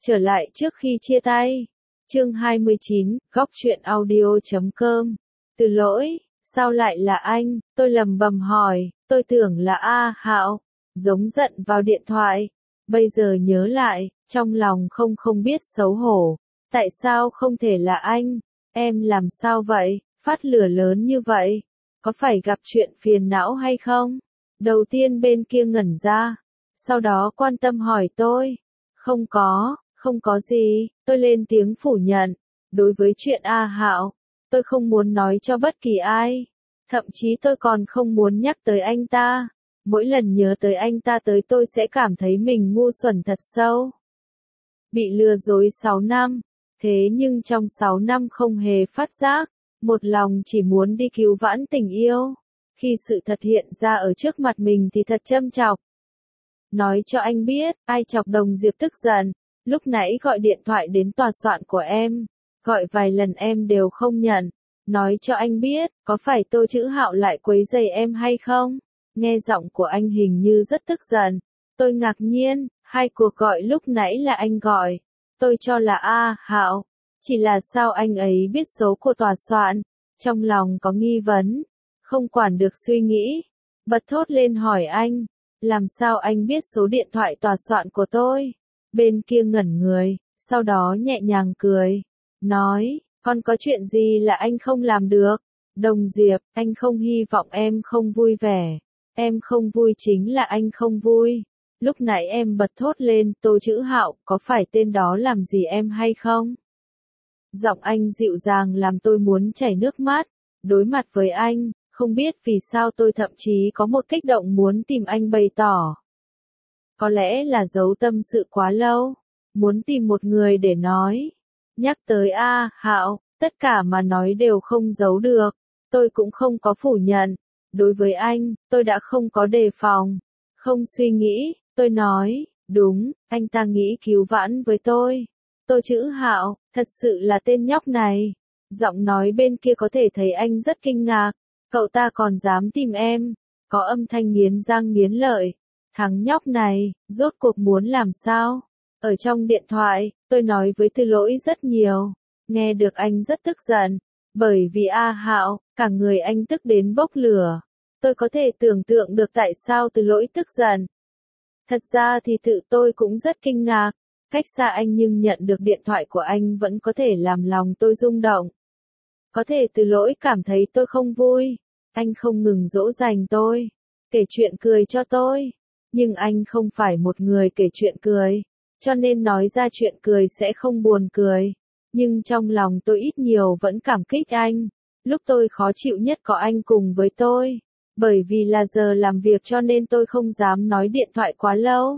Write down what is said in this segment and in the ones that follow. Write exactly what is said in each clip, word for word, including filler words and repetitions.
Trở lại trước khi chia tay. Chương hai mươi chín, góc truyện audio chấm com. Từ lỗi, sao lại là anh? Tôi lầm bầm hỏi, tôi tưởng là A Hạo. Giống giận vào điện thoại. Bây giờ nhớ lại, trong lòng không không biết xấu hổ. Tại sao không thể là anh? Em làm sao vậy? Phát lửa lớn như vậy. Có phải gặp chuyện phiền não hay không? Đầu tiên bên kia ngẩn ra. Sau đó quan tâm hỏi tôi. Không có, không có gì, tôi lên tiếng phủ nhận. Đối với chuyện A Hạo, tôi không muốn nói cho bất kỳ ai. Thậm chí tôi còn không muốn nhắc tới anh ta. Mỗi lần nhớ tới anh ta tới tôi sẽ cảm thấy mình ngu xuẩn thật sâu. Bị lừa dối sáu năm, thế nhưng trong sáu năm không hề phát giác, một lòng chỉ muốn đi cứu vãn tình yêu. Khi sự thật hiện ra ở trước mặt mình thì thật châm chọc. Nói cho anh biết, ai chọc Đồng Diệp tức giận. Lúc nãy gọi điện thoại đến tòa soạn của em, gọi vài lần em đều không nhận. Nói cho anh biết, có phải Tô Chữ Hạo lại quấy rầy em hay không? Nghe giọng của anh hình như rất tức giận. Tôi ngạc nhiên, hai cuộc gọi lúc nãy là anh gọi. Tôi cho là A Hạo. Chỉ là sao anh ấy biết số của tòa soạn? Trong lòng có nghi vấn. Không quản được suy nghĩ. Bật thốt lên hỏi anh. Làm sao anh biết số điện thoại tòa soạn của tôi? Bên kia ngẩn người, sau đó nhẹ nhàng cười. Nói, còn có chuyện gì là anh không làm được? Đồng Diệp, anh không hy vọng em không vui vẻ. Em không vui chính là anh không vui. Lúc nãy em bật thốt lên, Tô Chữ Hạo, có phải tên đó làm gì em hay không? Giọng anh dịu dàng làm tôi muốn chảy nước mắt. Đối mặt với anh, không biết vì sao tôi thậm chí có một kích động muốn tìm anh bày tỏ. Có lẽ là giấu tâm sự quá lâu, muốn tìm một người để nói. Nhắc tới A Hạo, tất cả mà nói đều không giấu được. Tôi cũng không có phủ nhận. Đối với anh, tôi đã không có đề phòng, không suy nghĩ. Tôi nói, đúng, anh ta nghĩ cứu vãn với tôi. Tô Chữ Hạo, thật sự là tên nhóc này. Giọng nói bên kia có thể thấy anh rất kinh ngạc. Cậu ta còn dám tìm em. Có âm thanh nghiến răng nghiến lợi. Thằng nhóc này, rốt cuộc muốn làm sao? Ở trong điện thoại, tôi nói với Từ Lỗi rất nhiều. Nghe được anh rất tức giận. Bởi vì A Hạo, cả người anh tức đến bốc lửa. Tôi có thể tưởng tượng được tại sao Từ Lỗi tức giận. Thật ra thì tự tôi cũng rất kinh ngạc. Cách xa anh nhưng nhận được điện thoại của anh vẫn có thể làm lòng tôi rung động. Có thể Từ Lỗi cảm thấy tôi không vui. Anh không ngừng dỗ dành tôi. Kể chuyện cười cho tôi. Nhưng anh không phải một người kể chuyện cười. Cho nên nói ra chuyện cười sẽ không buồn cười. Nhưng trong lòng tôi ít nhiều vẫn cảm kích anh. Lúc tôi khó chịu nhất có anh cùng với tôi. Bởi vì là giờ làm việc cho nên tôi không dám nói điện thoại quá lâu.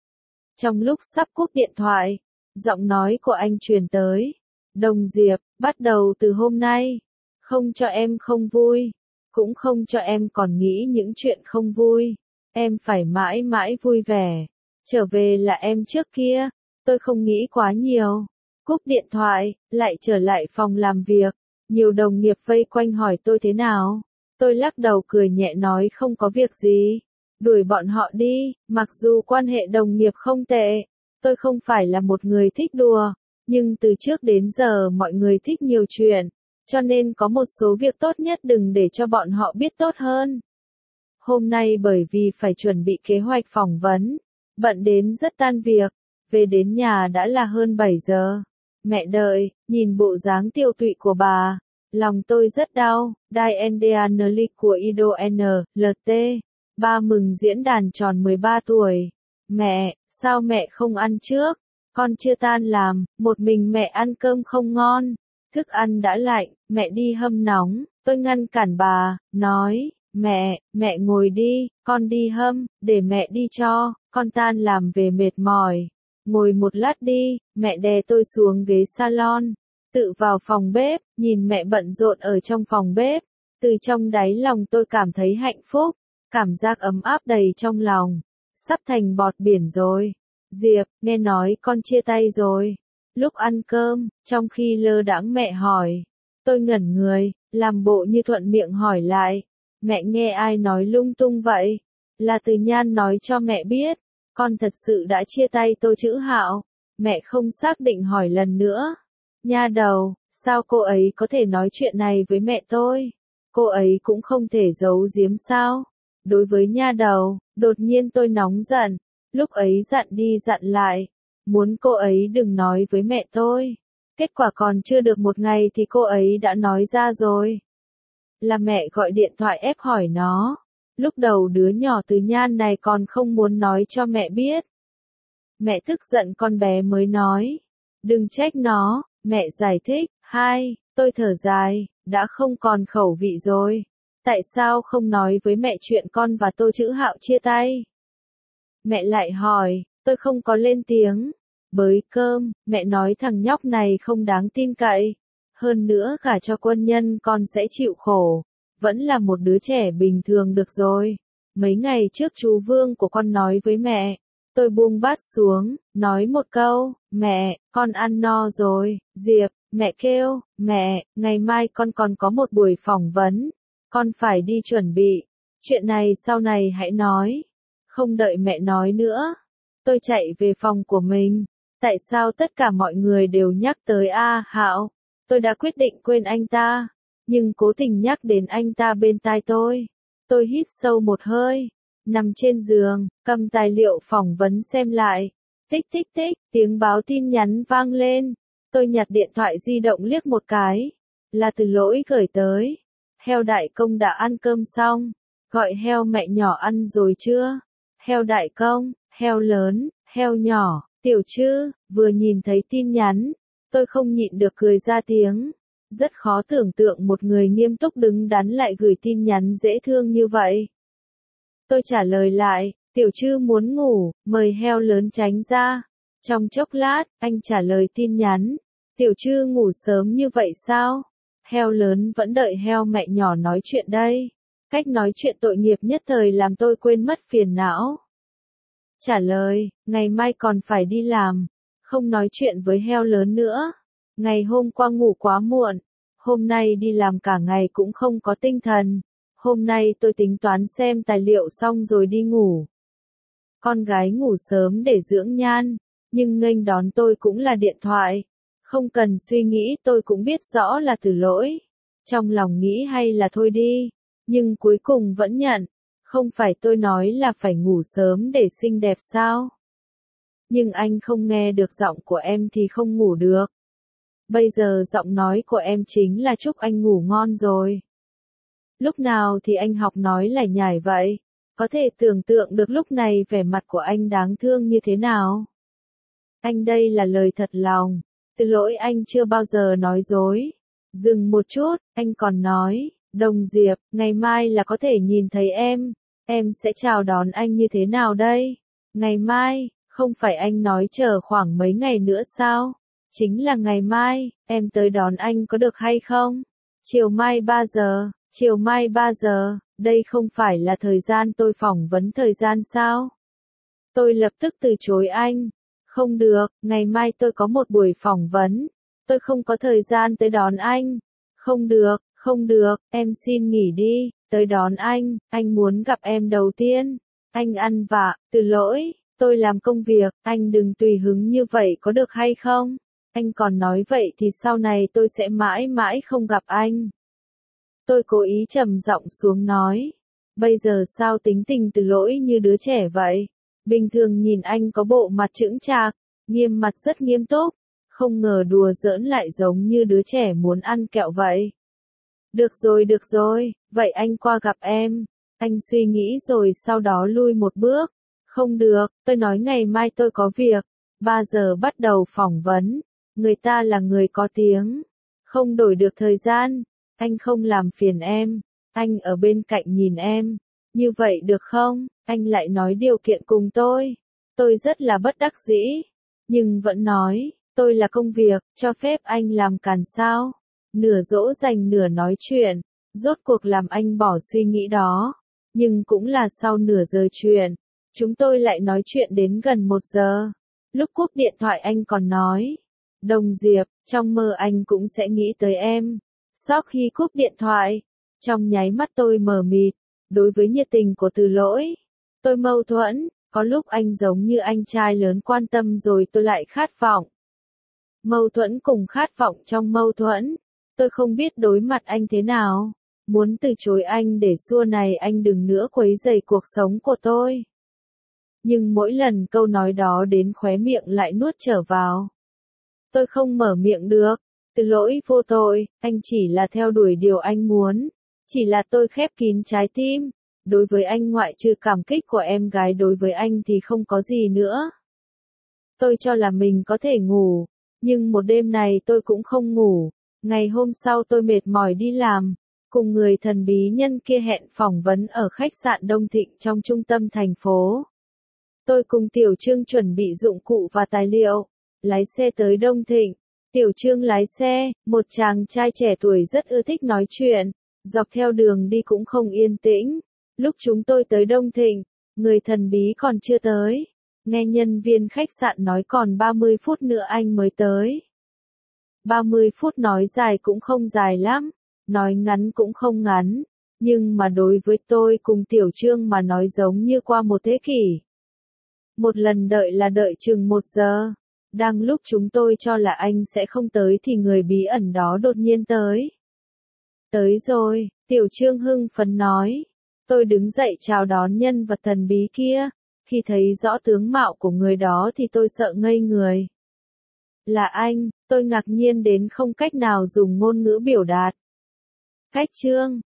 Trong lúc sắp cúp điện thoại, giọng nói của anh truyền tới. Đồng Diệp, bắt đầu từ hôm nay, không cho em không vui, cũng không cho em còn nghĩ những chuyện không vui. Em phải mãi mãi vui vẻ. Trở về là em trước kia, tôi không nghĩ quá nhiều. Cúp điện thoại, lại trở lại phòng làm việc. Nhiều đồng nghiệp vây quanh hỏi tôi thế nào. Tôi lắc đầu cười nhẹ nói không có việc gì. Đuổi bọn họ đi, mặc dù quan hệ đồng nghiệp không tệ. Tôi không phải là một người thích đùa. Nhưng từ trước đến giờ mọi người thích nhiều chuyện. Cho nên có một số việc tốt nhất đừng để cho bọn họ biết tốt hơn. Hôm nay bởi vì phải chuẩn bị kế hoạch phỏng vấn. Bận đến rất tan việc. Về đến nhà đã là hơn bảy giờ. Mẹ đợi, nhìn bộ dáng tiêu tụy của bà. Lòng tôi rất đau. Diane của Ido N, lờ tê. Ba mừng diễn đàn tròn mười ba tuổi. Mẹ, sao mẹ không ăn trước? Con chưa tan làm, một mình mẹ ăn cơm không ngon. Thức ăn đã lạnh, mẹ đi hâm nóng. Tôi ngăn cản bà, nói, mẹ, mẹ ngồi đi, con đi hâm, để mẹ đi cho, con tan làm về mệt mỏi. Ngồi một lát đi, mẹ đè tôi xuống ghế salon. Tự vào phòng bếp, nhìn mẹ bận rộn ở trong phòng bếp. Từ trong đáy lòng tôi cảm thấy hạnh phúc. Cảm giác ấm áp đầy trong lòng. Sắp thành bọt biển rồi. Diệp, nghe nói con chia tay rồi. Lúc ăn cơm, trong khi lơ đãng mẹ hỏi. Tôi ngẩn người, làm bộ như thuận miệng hỏi lại. Mẹ nghe ai nói lung tung vậy? Là Từ Nhan nói cho mẹ biết. Con thật sự đã chia tay Tô Chữ Hạo. Mẹ không xác định hỏi lần nữa. Nha đầu, sao cô ấy có thể nói chuyện này với mẹ tôi? Cô ấy cũng không thể giấu giếm sao? Đối với nha đầu, đột nhiên tôi nóng giận, lúc ấy dặn đi dặn lại, muốn cô ấy đừng nói với mẹ tôi. Kết quả còn chưa được một ngày thì cô ấy đã nói ra rồi. Là mẹ gọi điện thoại ép hỏi nó. Lúc đầu đứa nhỏ từ Nhan này còn không muốn nói cho mẹ biết. Mẹ tức giận con bé mới nói. Đừng trách nó, mẹ giải thích. Hai, tôi thở dài, đã không còn khẩu vị rồi. Tại sao không nói với mẹ chuyện con và Tô Chữ Hạo chia tay? Mẹ lại hỏi, tôi không có lên tiếng. Bới cơm, mẹ nói thằng nhóc này không đáng tin cậy. Hơn nữa gả cho quân nhân con sẽ chịu khổ. Vẫn là một đứa trẻ bình thường được rồi. Mấy ngày trước chú Vương của con nói với mẹ. Tôi buông bát xuống, nói một câu, mẹ, con ăn no rồi. Diệp, mẹ kêu, mẹ, ngày mai con còn có một buổi phỏng vấn. Con phải đi chuẩn bị. Chuyện này sau này hãy nói. Không đợi mẹ nói nữa. Tôi chạy về phòng của mình. Tại sao tất cả mọi người đều nhắc tới A Hạo? Tôi đã quyết định quên anh ta. Nhưng cố tình nhắc đến anh ta bên tai tôi. Tôi hít sâu một hơi. Nằm trên giường, cầm tài liệu phỏng vấn xem lại. Tích tích tích, tiếng báo tin nhắn vang lên. Tôi nhặt điện thoại di động liếc một cái. Là Từ Lỗi gửi tới. Heo đại công đã ăn cơm xong. Gọi heo mẹ nhỏ ăn rồi chưa? Heo đại công, heo lớn, heo nhỏ, Tiểu Trư, vừa nhìn thấy tin nhắn. Tôi không nhịn được cười ra tiếng. Rất khó tưởng tượng một người nghiêm túc đứng đắn lại gửi tin nhắn dễ thương như vậy. Tôi trả lời lại, Tiểu Trư muốn ngủ, mời heo lớn tránh ra. Trong chốc lát, anh trả lời tin nhắn. Tiểu Trư ngủ sớm như vậy sao? Heo lớn vẫn đợi heo mẹ nhỏ nói chuyện đây. Cách nói chuyện tội nghiệp nhất thời làm tôi quên mất phiền não. Trả lời, ngày mai còn phải đi làm. Không nói chuyện với heo lớn nữa. Ngày hôm qua ngủ quá muộn. Hôm nay đi làm cả ngày cũng không có tinh thần. Hôm nay tôi tính toán xem tài liệu xong rồi đi ngủ. Con gái ngủ sớm để dưỡng nhan. Nhưng nghênh đón tôi cũng là điện thoại. Không cần suy nghĩ tôi cũng biết rõ là Từ Lỗi. Trong lòng nghĩ hay là thôi đi. Nhưng cuối cùng vẫn nhận. Không phải tôi nói là phải ngủ sớm để xinh đẹp sao? Nhưng anh không nghe được giọng của em thì không ngủ được. Bây giờ giọng nói của em chính là chúc anh ngủ ngon rồi. Lúc nào thì anh học nói lải nhải vậy? Có thể tưởng tượng được lúc này vẻ mặt của anh đáng thương như thế nào? Anh đây là lời thật lòng. Từ Lỗi anh chưa bao giờ nói dối. Dừng một chút, anh còn nói, Đồng Diệp, ngày mai là có thể nhìn thấy em. Em sẽ chào đón anh như thế nào đây? Ngày mai, không phải anh nói chờ khoảng mấy ngày nữa sao? Chính là ngày mai, em tới đón anh có được hay không? Chiều mai ba giờ, chiều mai ba giờ, đây không phải là thời gian tôi phỏng vấn thời gian sao? Tôi lập tức từ chối anh. Không được, ngày mai tôi có một buổi phỏng vấn. Tôi không có thời gian tới đón anh. Không được, không được, em xin nghỉ đi, tới đón anh, anh muốn gặp em đầu tiên. Anh ăn vạ, Từ Lỗi, tôi làm công việc, anh đừng tùy hứng như vậy có được hay không? Anh còn nói vậy thì sau này tôi sẽ mãi mãi không gặp anh. Tôi cố ý trầm giọng xuống nói. Bây giờ sao tính tình Từ Lỗi như đứa trẻ vậy? Bình thường nhìn anh có bộ mặt chững chạc, nghiêm mặt rất nghiêm túc. Không ngờ đùa giỡn lại giống như đứa trẻ muốn ăn kẹo vậy. Được rồi được rồi, vậy anh qua gặp em. Anh suy nghĩ rồi sau đó lui một bước. Không được, tôi nói ngày mai tôi có việc. ba giờ bắt đầu phỏng vấn. Người ta là người có tiếng. Không đổi được thời gian. Anh không làm phiền em. Anh ở bên cạnh nhìn em. Như vậy được không? Anh lại nói điều kiện cùng tôi. Tôi rất là bất đắc dĩ. Nhưng vẫn nói, tôi là công việc, cho phép anh làm càn sao? Nửa dỗ dành nửa nói chuyện. Rốt cuộc làm anh bỏ suy nghĩ đó. Nhưng cũng là sau nửa giờ chuyện. Chúng tôi lại nói chuyện đến gần một giờ. Lúc cúp điện thoại anh còn nói. Đồng Diệp, trong mơ anh cũng sẽ nghĩ tới em. Sau khi cúp điện thoại, trong nháy mắt tôi mờ mịt. Đối với nhiệt tình của Từ Lỗi, tôi mâu thuẫn, Có lúc anh giống như anh trai lớn quan tâm rồi tôi lại khát vọng. Mâu thuẫn cùng khát vọng trong mâu thuẫn. Tôi không biết đối mặt anh thế nào. Muốn từ chối anh để xua này anh đừng nữa quấy rầy cuộc sống của tôi. Nhưng mỗi lần câu nói đó đến khóe miệng lại nuốt trở vào. Tôi không mở miệng được. Từ lỗi vô tội, anh chỉ là theo đuổi điều anh muốn. Chỉ là tôi khép kín trái tim. Đối với anh ngoại trừ cảm kích của em gái đối với anh thì không có gì nữa. Tôi cho là mình có thể ngủ. Nhưng một đêm này tôi cũng không ngủ. Ngày hôm sau tôi mệt mỏi đi làm. Cùng người thần bí nhân kia hẹn phỏng vấn ở khách sạn Đông Thịnh trong trung tâm thành phố. Tôi cùng Tiểu Trương chuẩn bị dụng cụ và tài liệu. Lái xe tới Đông Thịnh. Tiểu Trương lái xe, một chàng trai trẻ tuổi rất ưa thích nói chuyện. Dọc theo đường đi cũng không yên tĩnh. Lúc chúng tôi tới Đông Thịnh, người thần bí còn chưa tới. Nghe nhân viên khách sạn nói còn ba mươi phút nữa anh mới tới. ba mươi phút nói dài cũng không dài lắm, nói ngắn cũng không ngắn. Nhưng mà đối với tôi cùng Tiểu Trương mà nói giống như qua một thế kỷ. Một lần đợi là đợi chừng một giờ. Đang lúc chúng tôi cho là anh sẽ không tới thì người bí ẩn đó đột nhiên tới. Tới rồi, Tiểu Trương hưng phấn nói. Tôi đứng dậy chào đón nhân vật thần bí kia. Khi thấy rõ tướng mạo của người đó thì tôi sợ ngây người. Là anh, tôi ngạc nhiên đến không cách nào dùng ngôn ngữ biểu đạt. Khách Trương,